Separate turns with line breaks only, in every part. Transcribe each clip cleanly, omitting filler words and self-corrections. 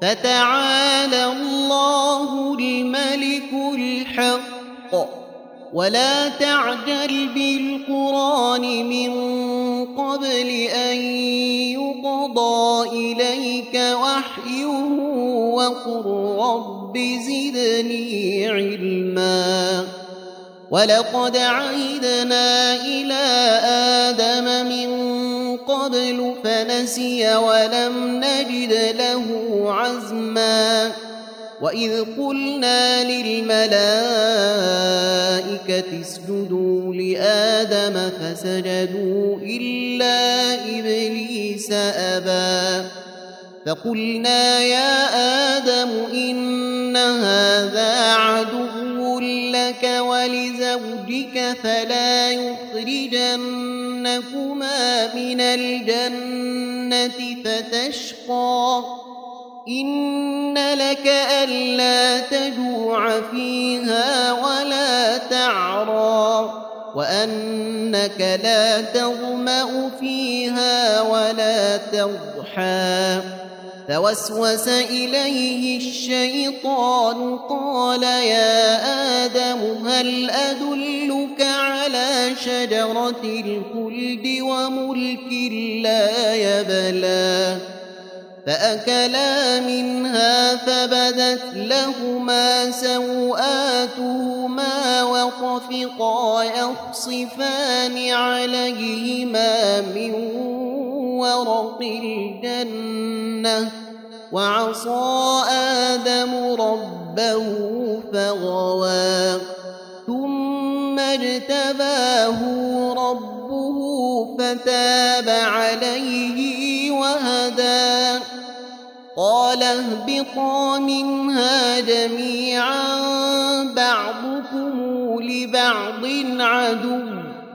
فتعالى الله الملك الحق ولا تعجل بالقرآن من قبل أن يقضى إليك وحيه وقل رب زدني علما ولقد عهدنا إلى آدم من قبل فنسي ولم نجد له عزما وإذ قلنا للملائكة اسجدوا لآدم فسجدوا إلا إبليس أبى فقلنا يا آدم إن هذا عدو لك ولزوجك فلا يخرجنكما من الجنة فتشقى إن لك ألا تجوع فيها ولا تعرى وأنك لا تظمأ فيها ولا تضحى فوسوس إليه الشيطان قال يا آدم هل أدلك على شجرة الخلد وملك لا يبلى فأكلا منها فبدت لهما سوآتهما وطفقا يخصفان عليهما من ورق الجنة وعصى آدم ربه فغوى ثم اجتباه ربه فتاب عليه وهدى قال اهبطا منها جميعا بعضكم لبعض عدو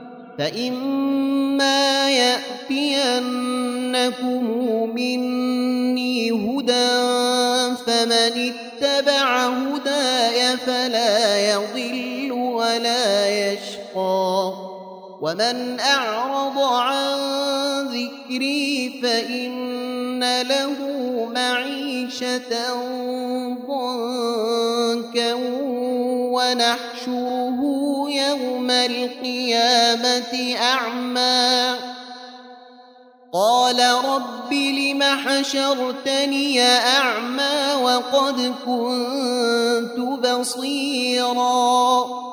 فإما يأتينكم مني هدى فمن اتبع هداي فلا يضل ولا يشقى ومن أعرض عن ذكري فإن له معيشة ضنكا ونحشره يوم القيامة أعمى قال رب لم حشرتني أعمى وقد كنت بصيرا